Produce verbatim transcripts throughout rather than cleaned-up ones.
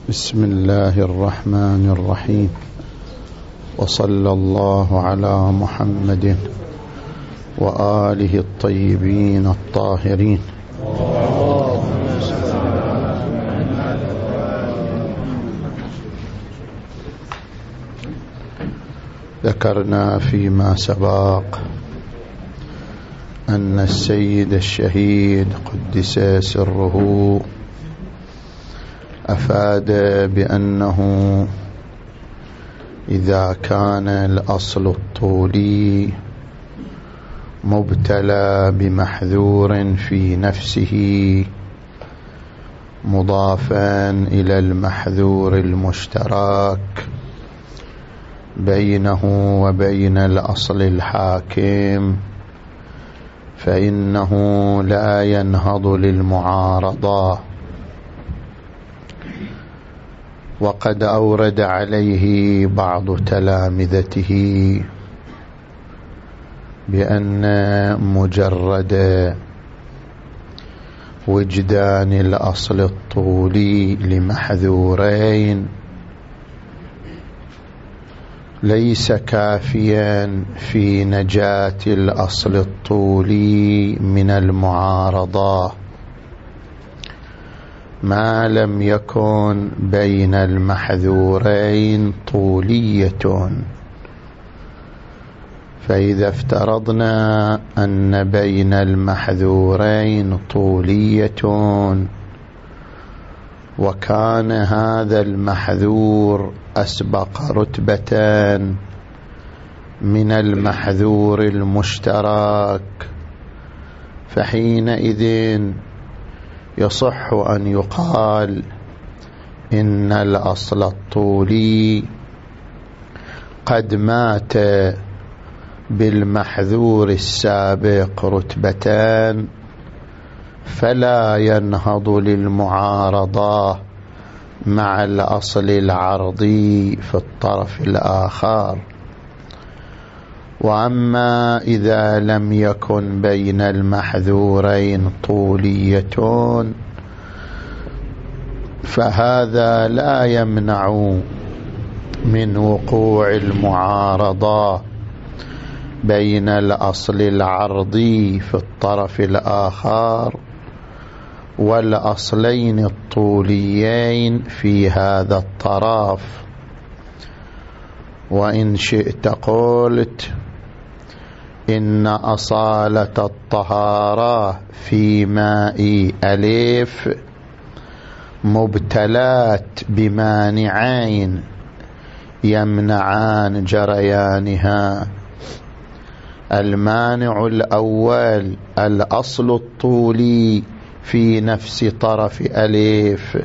بسم الله الرحمن الرحيم، وصلى الله على محمد وآله الطيبين الطاهرين. ذكرنا فيما سبق أن السيد الشهيد قدس سره أفاد بأنه إذا كان الأصل الطولي مبتلى بمحذور في نفسه مضافا إلى المحذور المشترك بينه وبين الأصل الحاكم، فإنه لا ينهض للمعارضة. وقد أورد عليه بعض تلامذته بأن مجرد وجدان الأصل الطولي لمحذورين ليس كافيا في نجاة الأصل الطولي من المعارضة ما لم يكن بين المحذورين طولية. فإذا افترضنا أن بين المحذورين طولية وكان هذا المحذور أسبق رتبة من المحذور المشترك، فحينئذ يصح أن يقال إن الأصل الطولي قد مات بالمحذور السابق رتبتان فلا ينهض للمعارضة مع الأصل العرضي في الطرف الآخر. وأما إذا لم يكن بين المحذورين طولية فهذا لا يمنع من وقوع المعارضة بين الأصل العرضي في الطرف الآخر والأصلين الطوليين في هذا الطرف. وإن شئت قلت إن أصالة الطهارة في ماء ألف مبتلات بمانعين يمنعان جريانها. المانع الأول الأصل الطولي في نفس طرف ألف،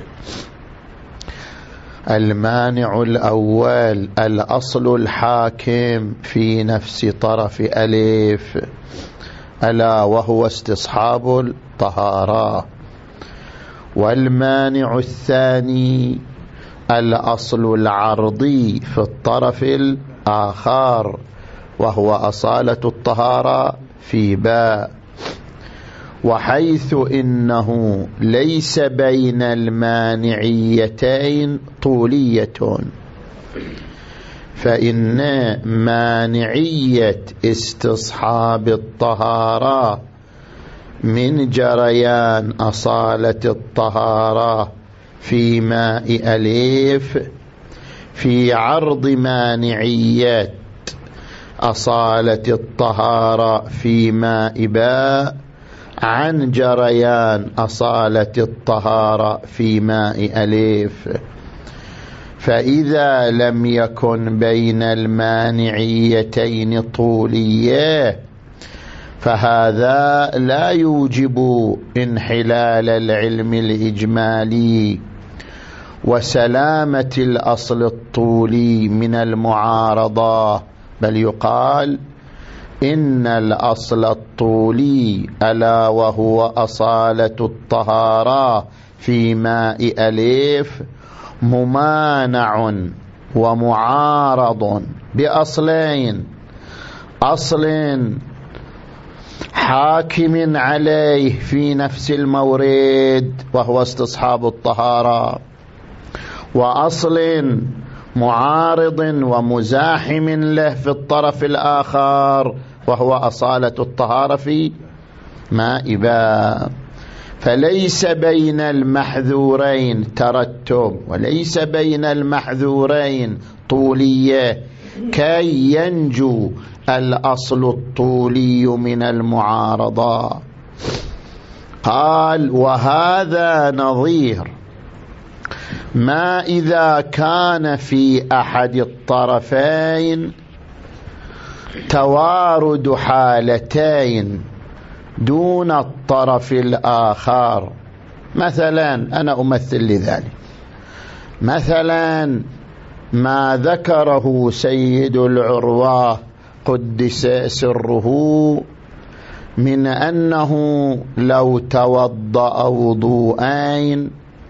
المانع الأول الأصل الحاكم في نفس طرف ألف ألا وهو استصحاب الطهارة. والمانع الثاني الأصل العرضي في الطرف الآخر وهو أصالة الطهارة في باء. وحيث إنه ليس بين المانعيتين طولية فإن مانعية استصحاب الطهارة من جريان أصالة الطهارة في ماء ألف في عرض مانعية أصالة الطهارة في ماء باء عن جريان أصالة الطهارة في ماء ألف. فإذا لم يكن بين المانعيتين طولية فهذا لا يوجب انحلال العلم الإجمالي وسلامة الأصل الطولي من المعارضة، بل يقال إن الأصل الطولي ألا وهو أصالة الطهارة في ماء ألف ممانع ومعارض بأصلين: أصل حاكم عليه في نفس المورد وهو استصحاب الطهارة، وأصل معارض ومزاحم له في الطرف الآخر، وهو أصالة الطهارة في ماء باب. فليس بين المحذورين ترتب، وليس بين المحذورين طولية كي ينجو الأصل الطولي من المعارضة. قال: وهذا نظير ما إذا كان في أحد الطرفين توارد حالتين دون الطرف الآخر. مثلا أنا أمثل لذلك، مثلا ما ذكره سيد العروة قدس سره من أنه لو توضأ وضوءين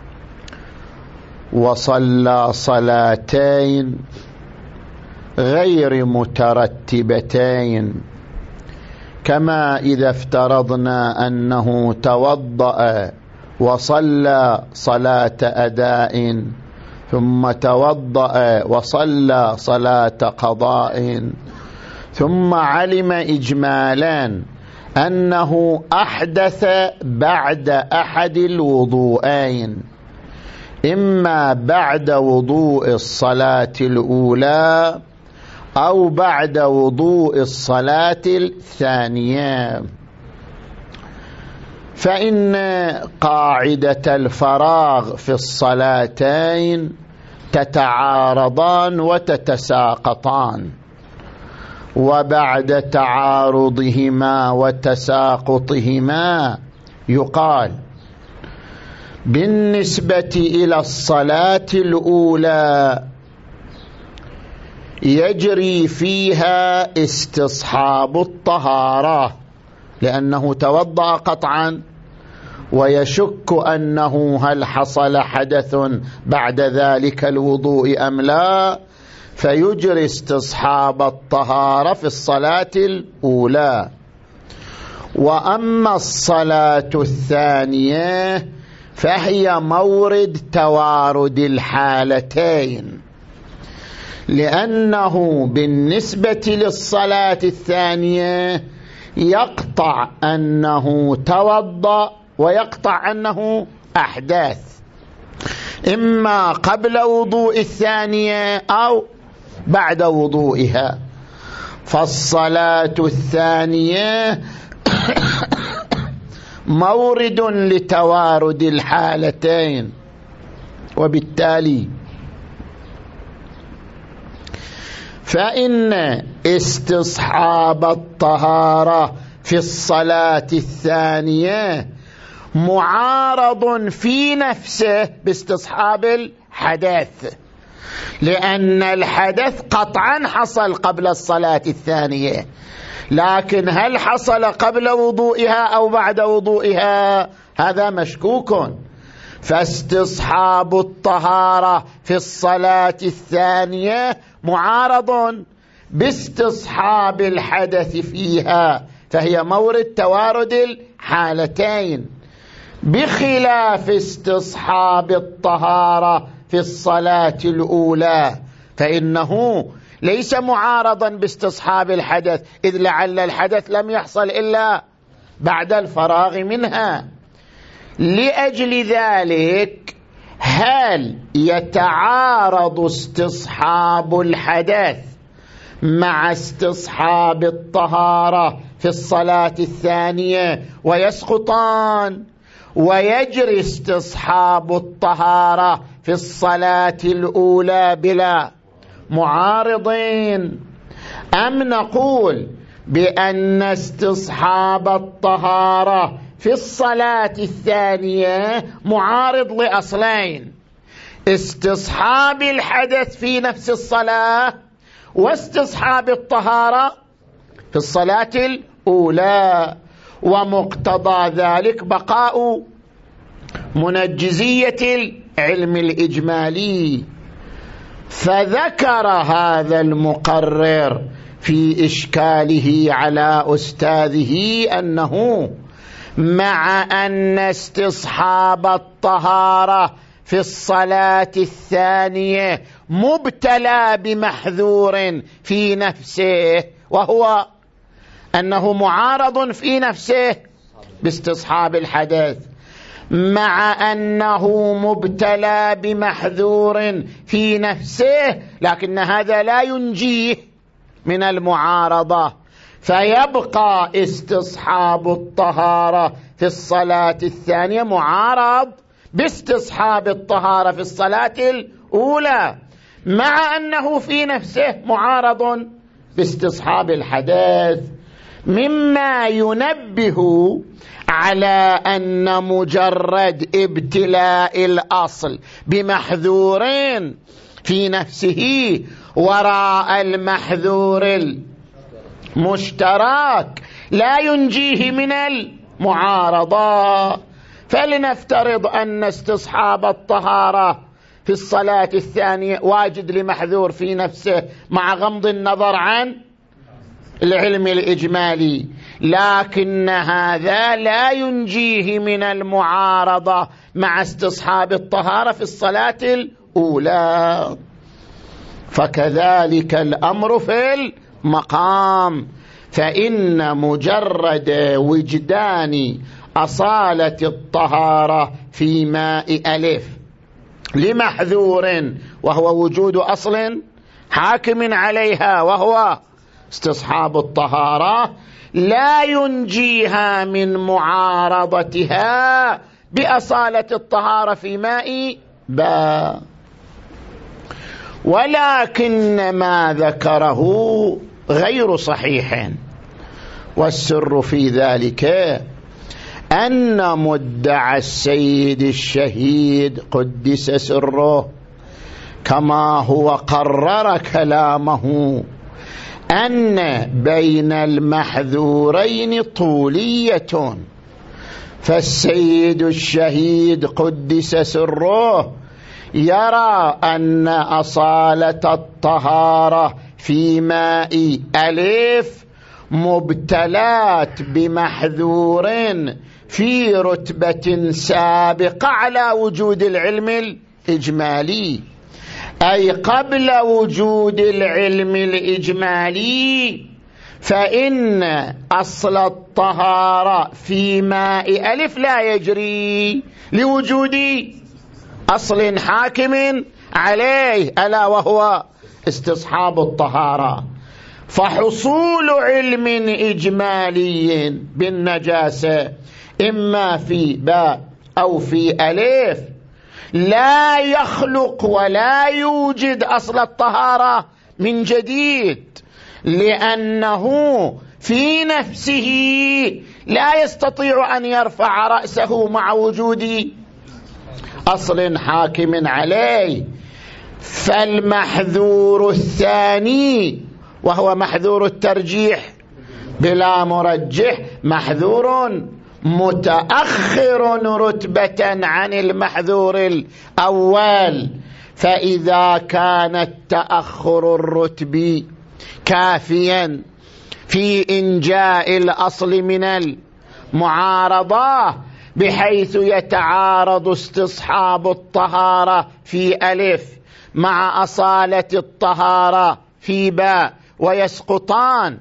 وصلى صلاتين غير مترتبتين، كما إذا افترضنا أنه توضأ وصلى صلاة أداء ثم توضأ وصلى صلاة قضاء، ثم علم إجمالا أنه أحدث بعد أحد الوضوءين، إما بعد وضوء الصلاة الأولى أو بعد وضوء الصلاة الثانية، فإن قاعدة الفراغ في الصلاتين تتعارضان وتتساقطان، وبعد تعارضهما وتساقطهما يقال بالنسبة إلى الصلاة الأولى يجري فيها استصحاب الطهارة، لأنه توضأ قطعا ويشك أنه هل حصل حدث بعد ذلك الوضوء أم لا، فيجري استصحاب الطهارة في الصلاة الأولى. وأما الصلاة الثانية فهي مورد توارد الحالتين، لأنه بالنسبة للصلاة الثانية يقطع أنه توضأ ويقطع أنه أحداث، إما قبل وضوء الثانية أو بعد وضوئها. فالصلاة الثانية مورد لتوارد الحالتين، وبالتالي فإن استصحاب الطهارة في الصلاة الثانية معارض في نفسه باستصحاب الحدث، لأن الحدث قطعا حصل قبل الصلاة الثانية، لكن هل حصل قبل وضوئها أو بعد وضوئها هذا مشكوك. فاستصحاب الطهارة في الصلاة الثانية معارض باستصحاب الحدث فيها، فهي مورد توارد الحالتين، بخلاف استصحاب الطهارة في الصلاة الأولى، فإنه ليس معارضا باستصحاب الحدث، إذ لعل الحدث لم يحصل إلا بعد الفراغ منها. لأجل ذلك هل يتعارض استصحاب الحدث مع استصحاب الطهارة في الصلاة الثانية ويسقطان، ويجري استصحاب الطهارة في الصلاة الأولى بلا معارضين؟ أم نقول بأن استصحاب الطهارة في الصلاة الثانية معارض لأصلين: استصحاب الحدث في نفس الصلاة، واستصحاب الطهارة في الصلاة الأولى، ومقتضى ذلك بقاء منجزية العلم الإجمالي. فذكر هذا المقرر في إشكاله على أستاذه أنه مع أن استصحاب الطهارة في الصلاة الثانية مبتلى بمحذور في نفسه، وهو أنه معارض في نفسه باستصحاب الحدث، مع أنه مبتلى بمحذور في نفسه، لكن هذا لا ينجيه من المعارضة، فيبقى استصحاب الطهارة في الصلاة الثانية معارض باستصحاب الطهارة في الصلاة الأولى، مع أنه في نفسه معارض باستصحاب الحدث، مما ينبه على أن مجرد ابتلاء الأصل بمحذورين في نفسه وراء المحذور المشترك لا ينجيه من المعارضة. فلنفترض أن استصحاب الطهارة في الصلاة الثانية واجد لمحذور في نفسه مع غمض النظر عن العلم الإجمالي، لكن هذا لا ينجيه من المعارضة مع استصحاب الطهارة في الصلاة الأولى. فكذلك الأمر في المقام، فإن مجرد وجدان أصالة الطهارة في ماء ألف لمحذور وهو وجود أصل حاكم عليها وهو استصحاب الطهارة لا ينجيها من معارضتها بأصالة الطهارة في ماء باء. ولكن ما ذكره غير صحيح، والسر في ذلك أن مدعى السيد الشهيد قدس سره كما هو قرر كلامه أن بين المحذورين طولية، فالسيد الشهيد قدس سره يرى أن أصالة الطهارة في ماء ألف مبتلات بمحذور في رتبة سابقة على وجود العلم الإجمالي، أي قبل وجود العلم الإجمالي، فإن أصل الطهارة في ماء ألف لا يجري لوجود أصل حاكم عليه ألا وهو استصحاب الطهارة. فحصول علم إجمالي بالنجاسة إما في باء أو في ألف لا يخلق ولا يوجد أصل الطهارة من جديد، لأنه في نفسه لا يستطيع أن يرفع رأسه مع وجود أصل حاكم عليه. فالمحذور الثاني وهو محذور الترجيح بلا مرجح محذور متأخر رتبة عن المحذور الأول، فإذا كان التأخر الرتبي كافيا في إنجاء الأصل من المعارضة بحيث يتعارض استصحاب الطهارة في ألف مع أصالة الطهارة في باء ويسقطان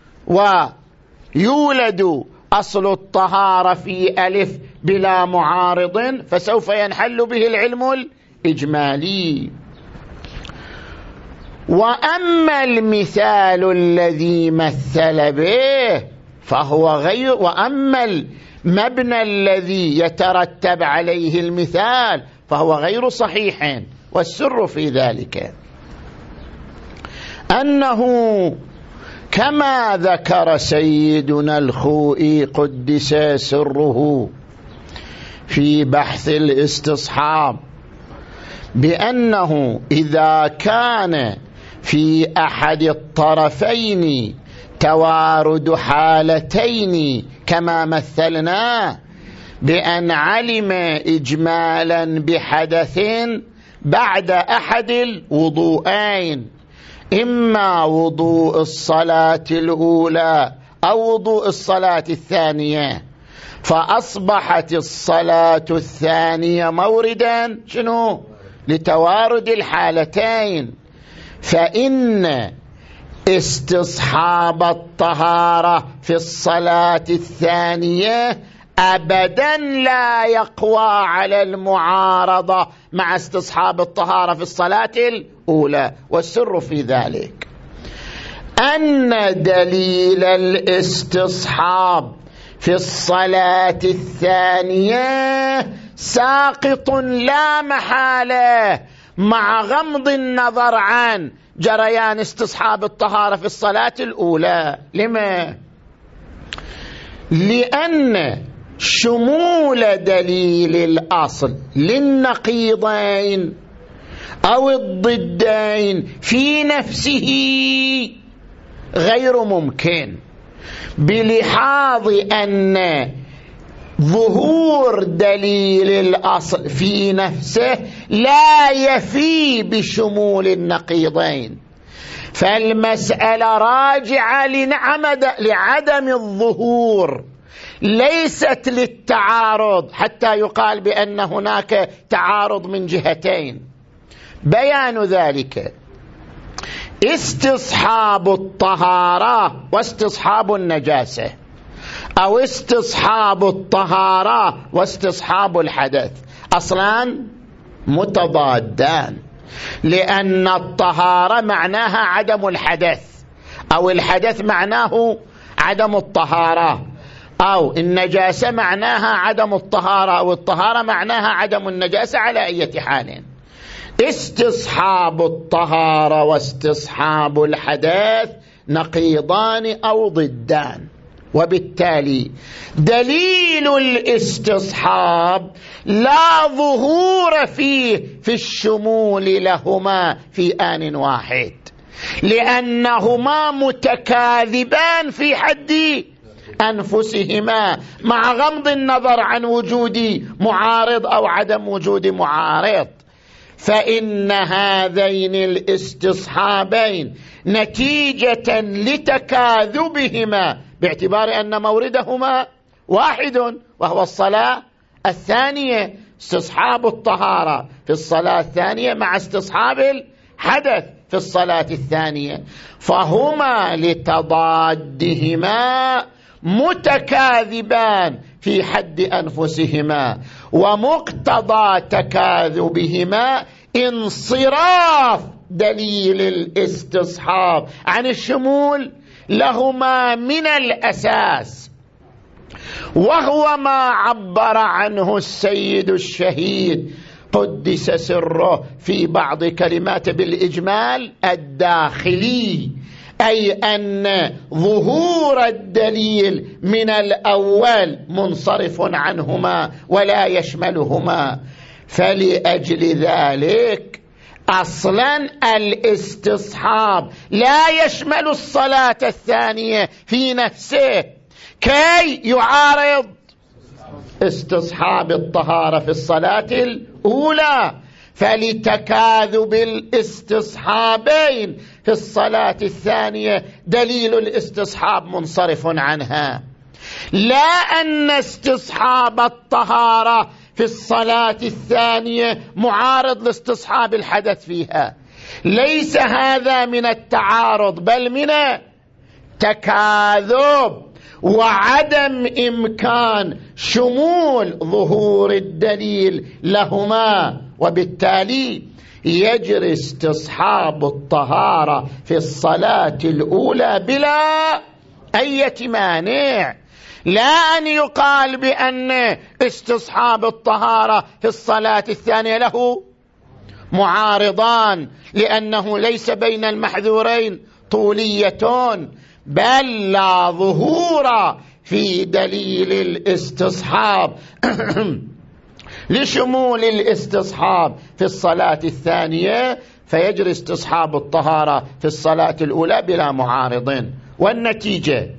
ويولد أصل الطهارة في ألف بلا معارض، فسوف ينحل به العلم الإجمالي. وأما المثال الذي مثل به فهو غير، وأما المبنى الذي يترتب عليه المثال فهو غير صحيح. والسر في ذلك أنه كما ذكر سيدنا الخوئي قدس سره في بحث الاستصحاب بأنه إذا كان في أحد الطرفين توارد حالتين كما مثلنا بأن علم إجمالا بحدث بعد أحد الوضوءين، إما وضوء الصلاة الأولى أو وضوء الصلاة الثانية، فأصبحت الصلاة الثانية موردا شنو؟ لتوارد الحالتين. فإن استصحاب الطهارة في الصلاة الثانية أبدا لا يقوى على المعارضة مع استصحاب الطهارة في الصلاة الأولى. والسر في ذلك أن دليل الاستصحاب في الصلاة الثانية ساقط لا محالة مع غمض النظر عن جريان استصحاب الطهارة في الصلاة الأولى. لما؟ لأن شمول دليل الأصل للنقيضين أو الضدين في نفسه غير ممكن، بلحاظ أن ظهور دليل الأصل في نفسه لا يفي بشمول النقيضين. فالمسألة راجعة لعدم الظهور، ليست للتعارض حتى يقال بأن هناك تعارض من جهتين. بيان ذلك استصحاب الطهارة واستصحاب النجاسة، أو استصحاب الطهارة واستصحاب الحدث، أصلا متضادان، لأن الطهارة معناها عدم الحدث، أو الحدث معناه عدم الطهارة، أو النجاسة معناها عدم الطهارة، أو الطهارة معناها عدم النجاسة. على أي حال استصحاب الطهارة واستصحاب الحدث نقيضان أو ضدان، وبالتالي دليل الاستصحاب لا ظهور فيه في الشمول لهما في آن واحد، لأنهما متكاذبان في حد أنفسهما مع غمض النظر عن وجود معارض أو عدم وجود معارض. فإن هذين الاستصحابين نتيجة لتكاذبهما باعتبار أن موردهما واحد وهو الصلاة الثانية، استصحاب الطهارة في الصلاة الثانية مع استصحاب الحدث في الصلاة الثانية، فهما لتضادهما متكاذبان في حد أنفسهما، ومقتضى تكاذبهما انصراف دليل الاستصحاب عن الشمول لهما من الأساس، وهو ما عبر عنه السيد الشهيد قدس سره في بعض كلمات بالإجمال الداخلي، أي أن ظهور الدليل من الأول منصرف عنهما ولا يشملهما. فلأجل ذلك أصلا الاستصحاب لا يشمل الصلاة الثانية في نفسه كي يعارض استصحاب الطهارة في الصلاة الأولى، فلتكاذب الاستصحابين في الصلاة الثانية دليل الاستصحاب منصرف عنها، لا أن استصحاب الطهارة في الصلاة الثانية معارض لاستصحاب الحدث فيها. ليس هذا من التعارض بل من تكاذب وعدم إمكان شمول ظهور الدليل لهما، وبالتالي يجري استصحاب الطهارة في الصلاة الأولى بلا أي مانع. لا أن يقال بأن استصحاب الطهارة في الصلاة الثانية له معارضان، لأنه ليس بين المحذورين طوليتون، بل لا ظهور في دليل الاستصحاب لشمول الاستصحاب في الصلاة الثانية، فيجري استصحاب الطهارة في الصلاة الأولى بلا معارض. والنتيجة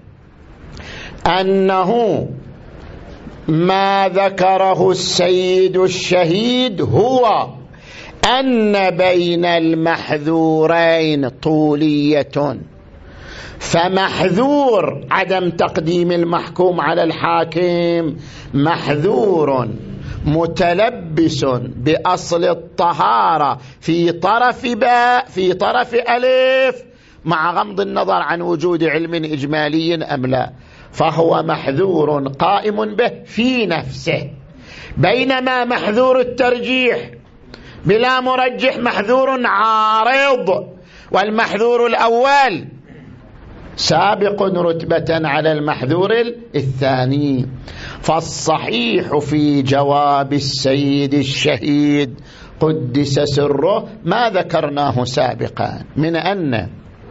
أنه ما ذكره السيد الشهيد هو أن بين المحذورين طولية، فمحذور عدم تقديم المحكوم على الحاكم محذور متلبس بأصل الطهارة في طرف باء في طرف ألف مع غمض النظر عن وجود علم إجمالي أم لا، فهو محذور قائم به في نفسه، بينما محذور الترجيح بلا مرجح محذور عارض، والمحذور الأول سابق رتبة على المحذور الثاني. فالصحيح في جواب السيد الشهيد قدس سره ما ذكرناه سابقا من أن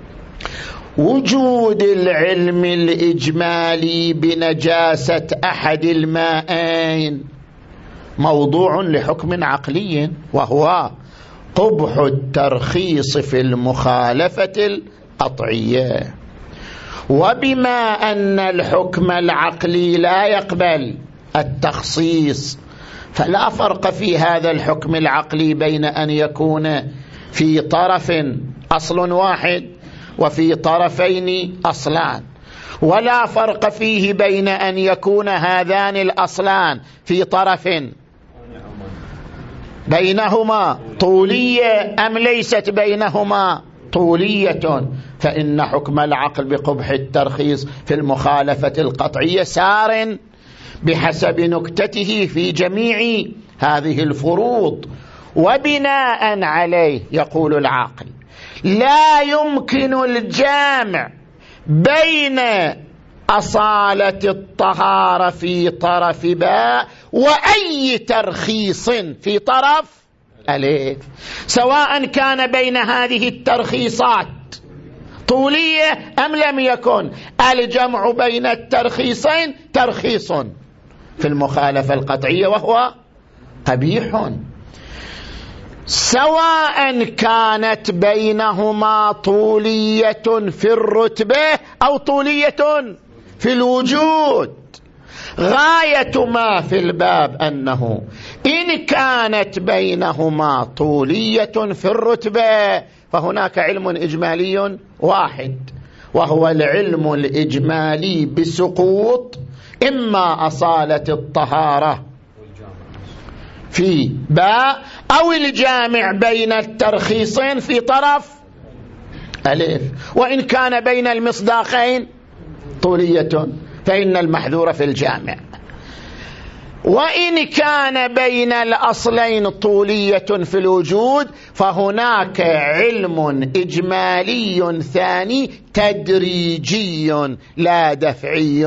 وجود العلم الإجمالي بنجاسة أحد المائين موضوع لحكم عقلي، وهو قبح الترخيص في المخالفة القطعية. وبما أن الحكم العقلي لا يقبل التخصيص، فلا فرق في هذا الحكم العقلي بين أن يكون في طرف أصل واحد وفي طرفين أصلان، ولا فرق فيه بين أن يكون هذان الأصلان في طرف بينهما طولية أم ليست بينهما طولية، فإن حكم العقل بقبح الترخيص في المخالفة القطعية سار بحسب نكتته في جميع هذه الفروض. وبناء عليه يقول العاقل لا يمكن الجامع بين أصالة الطهارة في طرف باء وأي ترخيص في طرف ألف، سواء كان بين هذه الترخيصات طولية أم لم يكن. الجمع بين الترخيصين ترخيص في المخالفة القطعية وهو قبيح، سواء كانت بينهما طولية في الرتبة أو طولية في الوجود. غاية ما في الباب أنه إن كانت بينهما طولية في الرتبة فهناك علم إجمالي واحد، وهو العلم الإجمالي بسقوط إما أصالة الطهارة في باء أو الجامع بين الترخيصين في طرف ألف. وإن كان بين المصداقين طولية فإن المحذور في الجامع، وإن كان بين الأصلين طولية في الوجود فهناك علم إجمالي ثاني تدريجي لا دفعي،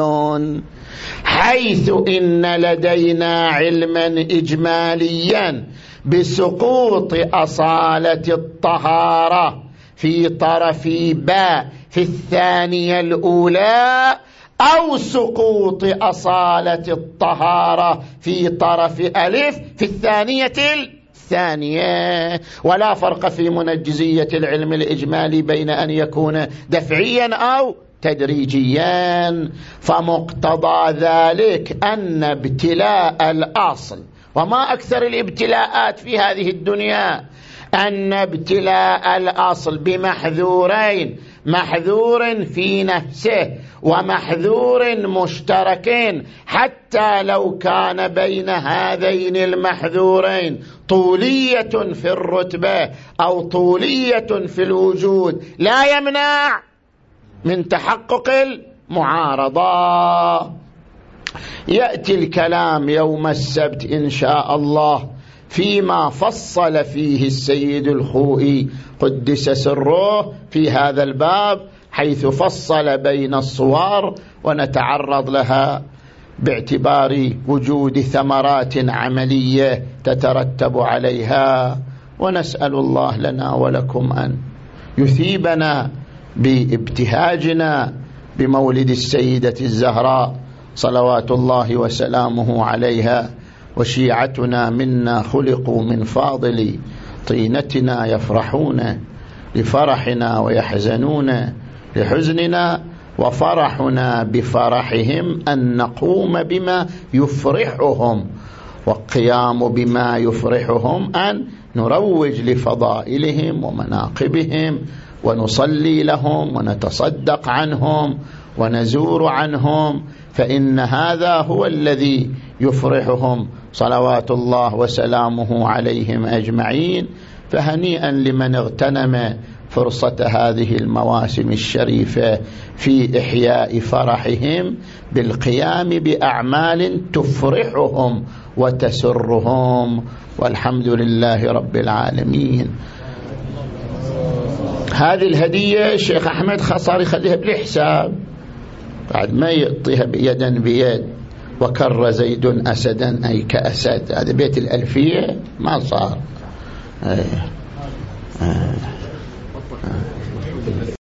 حيث إن لدينا علما إجماليا بسقوط أصالة الطهارة في طرف باء في الثانية الأولى، أو سقوط أصالة الطهارة في طرف ألف في الثانية الثانية. ولا فرق في منجزية العلم الإجمالي بين أن يكون دفعيا أو تدريجيا. فمقتضى ذلك أن ابتلاء الأصل، وما أكثر الابتلاءات في هذه الدنيا، أن ابتلاء الأصل بمحذورين، محذور في نفسه ومحذور مشتركين، حتى لو كان بين هذين المحذورين طولية في الرتبة أو طولية في الوجود، لا يمنع من تحقق المعارضة. يأتي الكلام يوم السبت إن شاء الله فيما فصل فيه السيد الخوئي قدس سره في هذا الباب، حيث فصل بين الصور، ونتعرض لها باعتبار وجود ثمرات عملية تترتب عليها. ونسأل الله لنا ولكم أن يثيبنا بابتهاجنا بمولد السيدة الزهراء صلوات الله وسلامه عليها. وشيعتنا منا خلقوا من فاضل طينتنا، يفرحون لفرحنا ويحزنون لحزننا، وفرحنا بفرحهم أن نقوم بما يفرحهم، والقيام بما يفرحهم أن نروج لفضائلهم ومناقبهم ونصلي لهم ونتصدق عنهم ونزور عنهم، فإن هذا هو الذي يفرحهم صلوات الله وسلامه عليهم أجمعين. فهنيئا لمن اغتنم فرصة هذه المواسم الشريفة في إحياء فرحهم بالقيام بأعمال تفرحهم وتسرهم، والحمد لله رب العالمين. هذه الهدية الشيخ أحمد خصار يخليها بالحساب، بعد ما يعطيها بيدا بيد. وكر زيد أسدا أي كأسد، هذا بيت الألفية ما صار.